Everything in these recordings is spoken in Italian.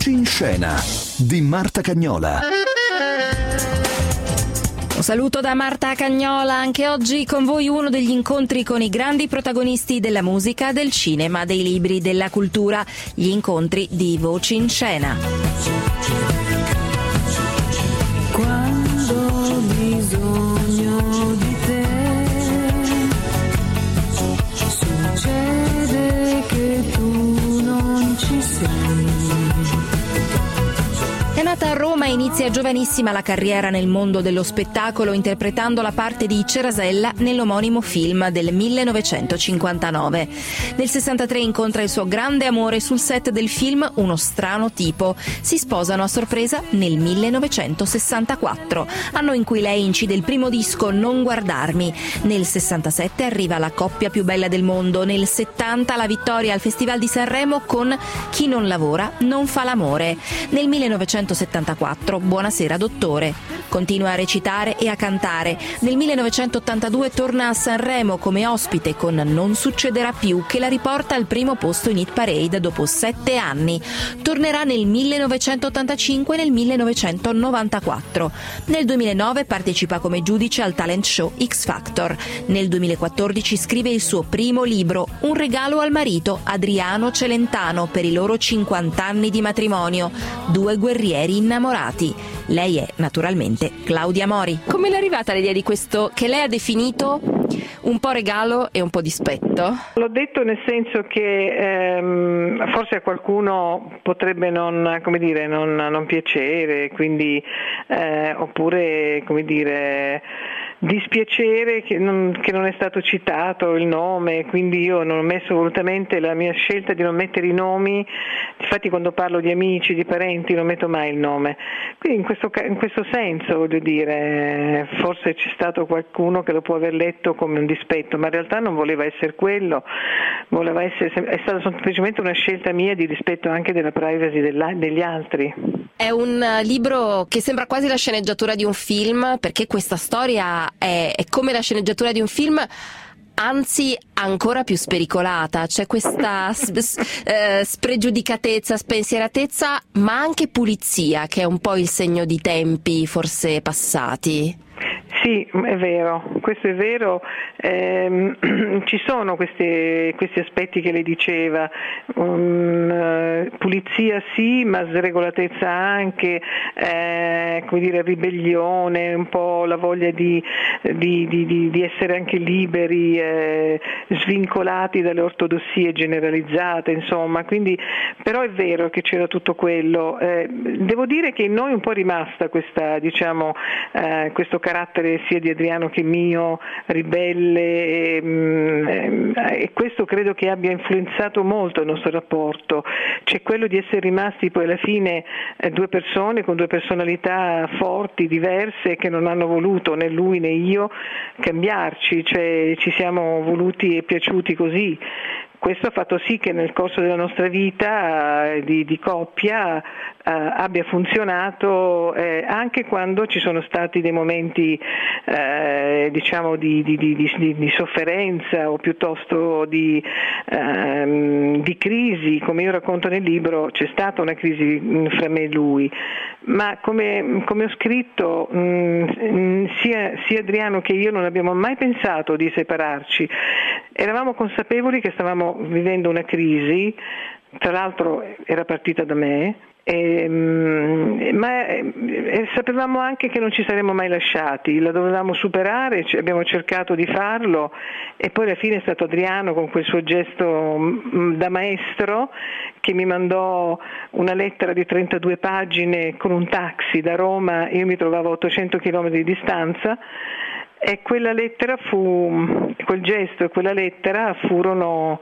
Voci in scena di Marta Cagnola. Un saluto da Marta Cagnola, anche oggi con voi uno degli incontri con i grandi protagonisti della musica, del cinema, dei libri, della cultura, gli incontri di Voci in scena. Quando ho bisogno di te, succede che tu non ci sei. È nata a Roma e inizia giovanissima la carriera nel mondo dello spettacolo interpretando la parte di Cerasella nell'omonimo film del 1959. Nel 63 incontra il suo grande amore sul set del film Uno strano tipo. Si sposano a sorpresa nel 1964, anno in cui lei incide il primo disco Non guardarmi. Nel 67 arriva la coppia più bella del mondo. Nel 70 la vittoria al Festival di Sanremo con Chi non lavora non fa l'amore. Nel 1974 Buonasera dottore. Continua a recitare e a cantare. Nel 1982 torna a Sanremo come ospite con Non succederà più, che la riporta al primo posto in Hit Parade dopo 7 anni. Tornerà nel 1985 e nel 1994. Nel 2009 partecipa come giudice al talent show X Factor. Nel 2014 scrive il suo primo libro, Un regalo al marito, Adriano Celentano, per i loro 50 anni di matrimonio. Due guerrieri innamorati. Lei è naturalmente Claudia Mori. Come le è arrivata l'idea di questo che lei ha definito un po' regalo e un po' dispetto? L'ho detto nel senso che forse a qualcuno potrebbe non piacere, quindi oppure dispiacere che non è stato citato il nome, quindi io non ho messo volutamente la mia scelta di non mettere i nomi. Infatti quando parlo di amici, di parenti, non metto mai il nome. Quindi in questo senso, voglio dire, forse c'è stato qualcuno che lo può aver letto come un dispetto, ma in realtà non voleva essere quello, è stata semplicemente una scelta mia di rispetto anche della privacy degli altri. È un libro che sembra quasi la sceneggiatura di un film, perché questa storia è come la sceneggiatura di un film, anzi ancora più spericolata. C'è questa spregiudicatezza, spensieratezza, ma anche pulizia, che è un po' il segno di tempi forse passati. Sì, è vero, questo è vero, ci sono questi aspetti che lei diceva, pulizia sì, ma sregolatezza anche, ribellione, un po' la voglia di essere anche liberi, svincolati dalle ortodossie generalizzate, insomma, quindi però è vero che c'era tutto quello. Devo dire che in noi un po' è rimasta questa, questo carattere sia di Adriano che mio, ribelle, e questo credo che abbia influenzato molto il nostro rapporto. C'è quello di essere rimasti poi alla fine due persone con due personalità forti, diverse, che non hanno voluto né lui né io cambiarci, cioè ci siamo voluti e piaciuti così. Questo ha fatto sì che nel corso della nostra vita di coppia abbia funzionato anche quando ci sono stati dei momenti di sofferenza o piuttosto di crisi. Come io racconto nel libro, c'è stata una crisi fra me e lui, ma come ho scritto sia Adriano che io non abbiamo mai pensato di separarci. Eravamo consapevoli che stavamo vivendo una crisi, tra l'altro era partita da me, ma sapevamo anche che non ci saremmo mai lasciati, la dovevamo superare, abbiamo cercato di farlo, e poi alla fine è stato Adriano con quel suo gesto da maestro che mi mandò una lettera di 32 pagine con un taxi da Roma. Io mi trovavo a 800 km di distanza. E quella lettera quel gesto e quella lettera furono,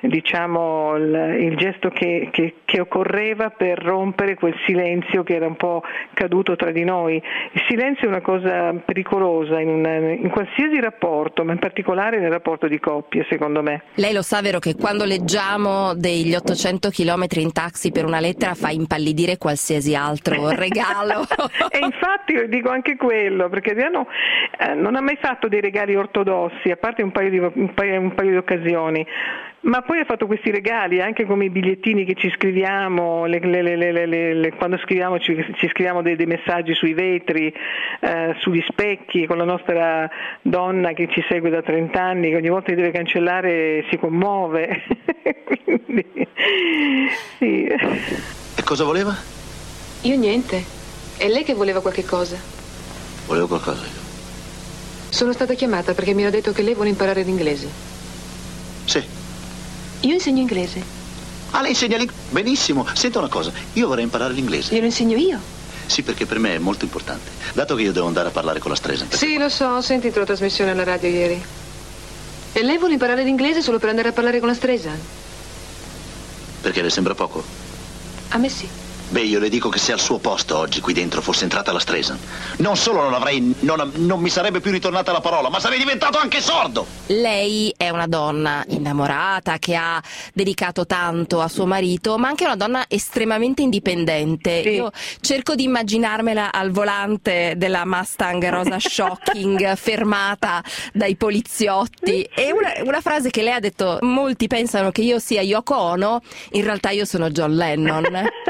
il gesto che occorreva per rompere quel silenzio che era un po' caduto tra di noi. Il silenzio è una cosa pericolosa in qualsiasi rapporto, ma in particolare nel rapporto di coppia, secondo me. Lei lo sa, vero, che quando leggiamo degli 800 chilometri in taxi per una lettera fa impallidire qualsiasi altro regalo? E infatti io dico anche quello, perché Adriano non ha mai fatto dei regali ortodossi, a parte un paio di occasioni, ma poi ha fatto questi regali anche come i bigliettini che ci scriviamo, quando scriviamo ci scriviamo dei messaggi sui vetri, sugli specchi, con la nostra donna che ci segue da 30 anni, che ogni volta che deve cancellare si commuove. Quindi, sì. E cosa voleva? Io niente. È lei che voleva qualche cosa? Volevo qualcosa io. Sono stata chiamata perché mi hanno detto che lei vuole imparare l'inglese. Sì. Io insegno inglese. Ah, lei insegna l'inglese? Benissimo. Senta una cosa, io vorrei imparare l'inglese. Glielo insegno io? Sì, perché per me è molto importante. Dato che io devo andare a parlare con la Streisand. Sì, lo so, ho sentito la trasmissione alla radio ieri. E lei vuole imparare l'inglese solo per andare a parlare con la Streisand? Perché le sembra poco? A me sì. Beh, io le dico che se al suo posto oggi qui dentro fosse entrata la Streisand, non solo non mi sarebbe più ritornata la parola, ma sarei diventato anche sordo. Lei è una donna innamorata che ha dedicato tanto a suo marito, ma anche una donna estremamente indipendente. Sì. Io cerco di immaginarmela al volante della Mustang rosa shocking fermata dai poliziotti, e una frase che lei ha detto: molti pensano che io sia Yoko Ono, in realtà io sono John Lennon.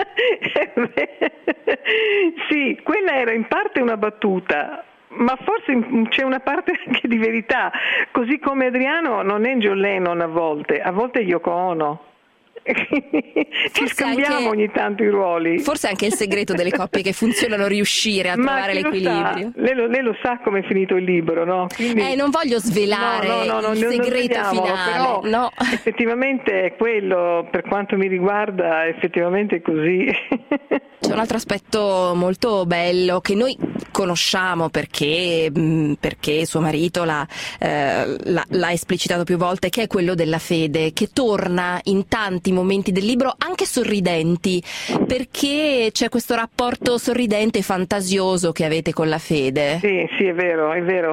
Sì, quella era in parte una battuta, ma forse c'è una parte anche di verità, così come Adriano non è John Lennon a volte è Yoko Ono. Ci scambiamo anche, ogni tanto i ruoli. Forse anche il segreto delle coppie che funzionano riuscire a trovare l'equilibrio. Lei lo sa come è finito il libro, no? Quindi... non voglio svelare il segreto finale, però no. Effettivamente è quello, per quanto mi riguarda, effettivamente è così. C'è un altro aspetto molto bello che noi conosciamo perché suo marito l'ha esplicitato più volte, che è quello della fede, che torna in tanti momenti del libro anche sorridenti, perché c'è questo rapporto sorridente e fantasioso che avete con la fede. Sì, è vero.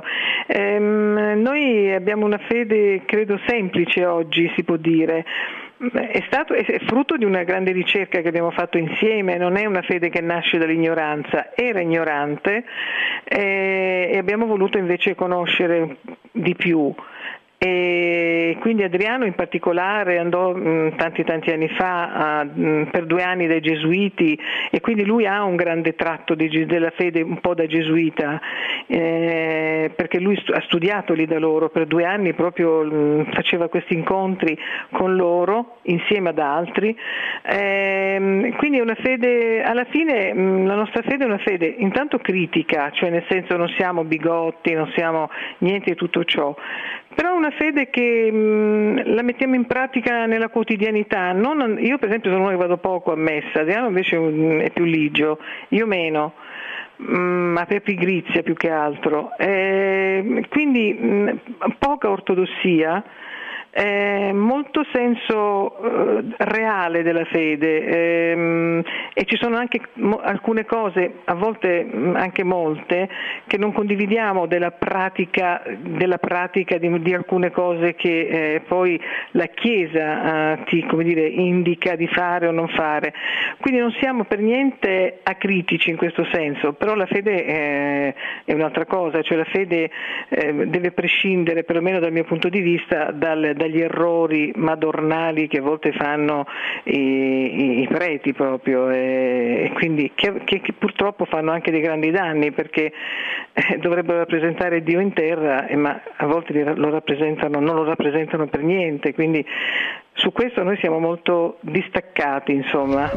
Noi abbiamo una fede, credo, semplice oggi, si può dire. È frutto di una grande ricerca che abbiamo fatto insieme, non è una fede che nasce dall'ignoranza, era ignorante e abbiamo voluto invece conoscere di più. E quindi Adriano in particolare andò tanti anni fa per 2 anni dai Gesuiti, e quindi lui ha un grande tratto della fede un po' da gesuita, perché lui ha studiato lì da loro per 2 anni, proprio faceva questi incontri con loro insieme ad altri, quindi è una fede, alla fine la nostra fede è una fede intanto critica, cioè nel senso non siamo bigotti, non siamo niente di tutto ciò, però una fede che la mettiamo in pratica nella quotidianità. Io per esempio sono uno che vado poco a messa, Adriano invece è più ligio, io meno, ma per pigrizia più che altro, quindi poca ortodossia, molto senso reale della fede, e ci sono anche alcune cose, a volte anche molte, che non condividiamo della pratica di alcune cose che poi la Chiesa ti indica di fare o non fare. Quindi non siamo per niente acritici in questo senso, però la fede è un'altra cosa, cioè la fede deve prescindere, perlomeno dal mio punto di vista, dagli errori madornali che a volte fanno i preti proprio, e quindi che purtroppo fanno anche dei grandi danni, perché dovrebbero rappresentare Dio in terra, ma a volte non lo rappresentano per niente, quindi su questo noi siamo molto distaccati, insomma.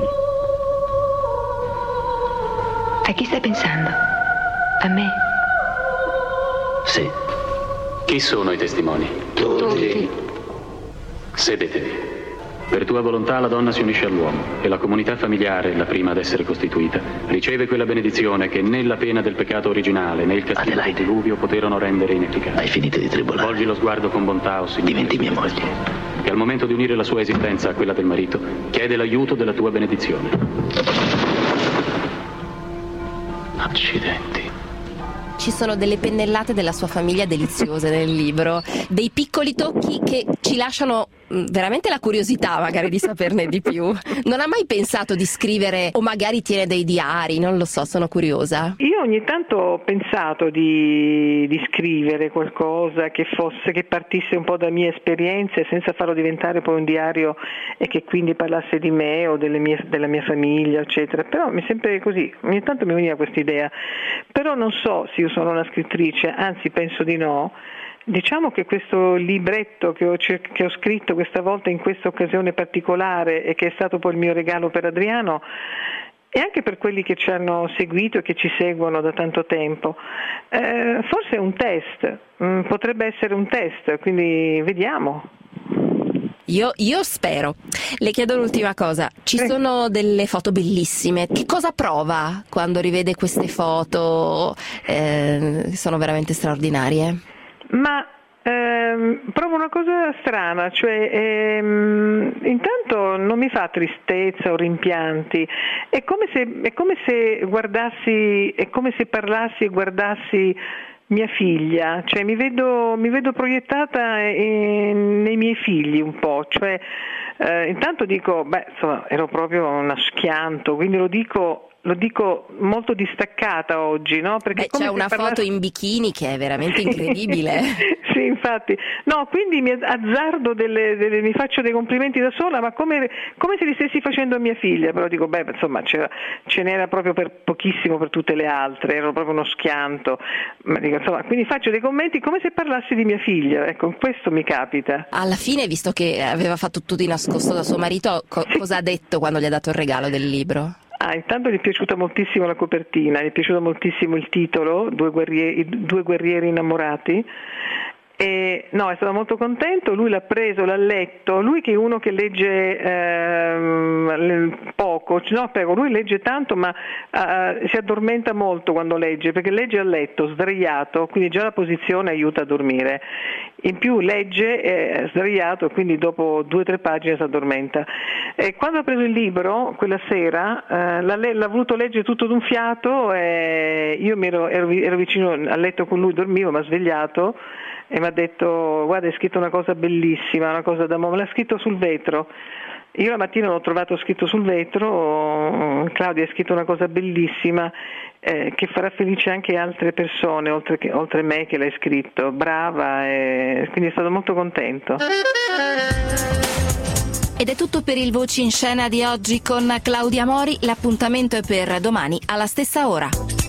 A chi stai pensando? A me? Sì. Chi sono i testimoni? Tutti. Sedetevi. Per tua volontà la donna si unisce all'uomo e la comunità familiare, la prima ad essere costituita, riceve quella benedizione che né la pena del peccato originale né il castigo del diluvio poterono rendere inefficace. Hai finito di tribolare. Volgi lo sguardo con bontà, o Signore. Diventi mia moglie. Che al momento di unire la sua esistenza a quella del marito, chiede l'aiuto della tua benedizione. Accidenti. Ci sono delle pennellate della sua famiglia deliziose nel libro, dei piccoli tocchi che ci lasciano veramente la curiosità magari di saperne di più. Non ha mai pensato di scrivere, o magari tiene dei diari, non lo so, sono curiosa. Io ogni tanto ho pensato di scrivere qualcosa che partisse un po' da mie esperienze senza farlo diventare poi un diario e che quindi parlasse di me o della mia famiglia, eccetera. Però mi è sempre così, ogni tanto mi veniva questa idea. Però non so se io sono una scrittrice, anzi penso di no. Diciamo che questo libretto che ho scritto questa volta in questa occasione particolare e che è stato poi il mio regalo per Adriano e anche per quelli che ci hanno seguito e che ci seguono da tanto tempo, forse è un test, potrebbe essere un test, quindi vediamo. Io spero. Le chiedo l'ultima cosa, ci sono delle foto bellissime, che cosa prova quando rivede queste foto? Sono veramente straordinarie. Ma provo una cosa strana, cioè intanto non mi fa tristezza o rimpianti, è come se guardassi, è come se parlassi e guardassi mia figlia, cioè mi vedo proiettata nei miei figli un po', cioè intanto dico, insomma, ero proprio uno schianto, quindi lo dico molto distaccata oggi, no? Perché c'è una foto in bikini che è veramente incredibile. Sì, infatti. No, quindi mi azzardo mi faccio dei complimenti da sola, ma come se li stessi facendo a mia figlia, però dico, insomma, ce n'era proprio per pochissimo per tutte le altre, ero proprio uno schianto. Ma dico, insomma, quindi faccio dei commenti come se parlassi di mia figlia, ecco, questo mi capita. Alla fine, visto che aveva fatto tutto di nascosto da suo marito, cosa ha detto quando gli ha dato il regalo del libro? Intanto gli è piaciuta moltissimo la copertina, gli è piaciuto moltissimo il titolo, due guerrieri innamorati. E no, è stato molto contento, lui l'ha preso, l'ha letto, lui che è uno che legge poco, lui legge tanto ma si addormenta molto quando legge, perché legge a letto, sdraiato, quindi già la posizione aiuta a dormire, in più legge sdraiato, quindi dopo 2 o 3 pagine si addormenta. E quando ha preso il libro, quella sera, l'ha voluto leggere tutto d'un fiato e io ero vicino al letto con lui, dormivo, mi ha svegliato e mi ha detto, guarda, hai scritto una cosa bellissima, una cosa d'amore, me l'ha scritto sul vetro. Io la mattina l'ho trovato scritto sul vetro, Claudia hai scritto una cosa bellissima che farà felice anche altre persone oltre me che l'hai scritto, brava, e quindi è stato molto contento. Ed è tutto per il Voci in Scena di oggi con Claudia Mori, l'appuntamento è per domani alla stessa ora.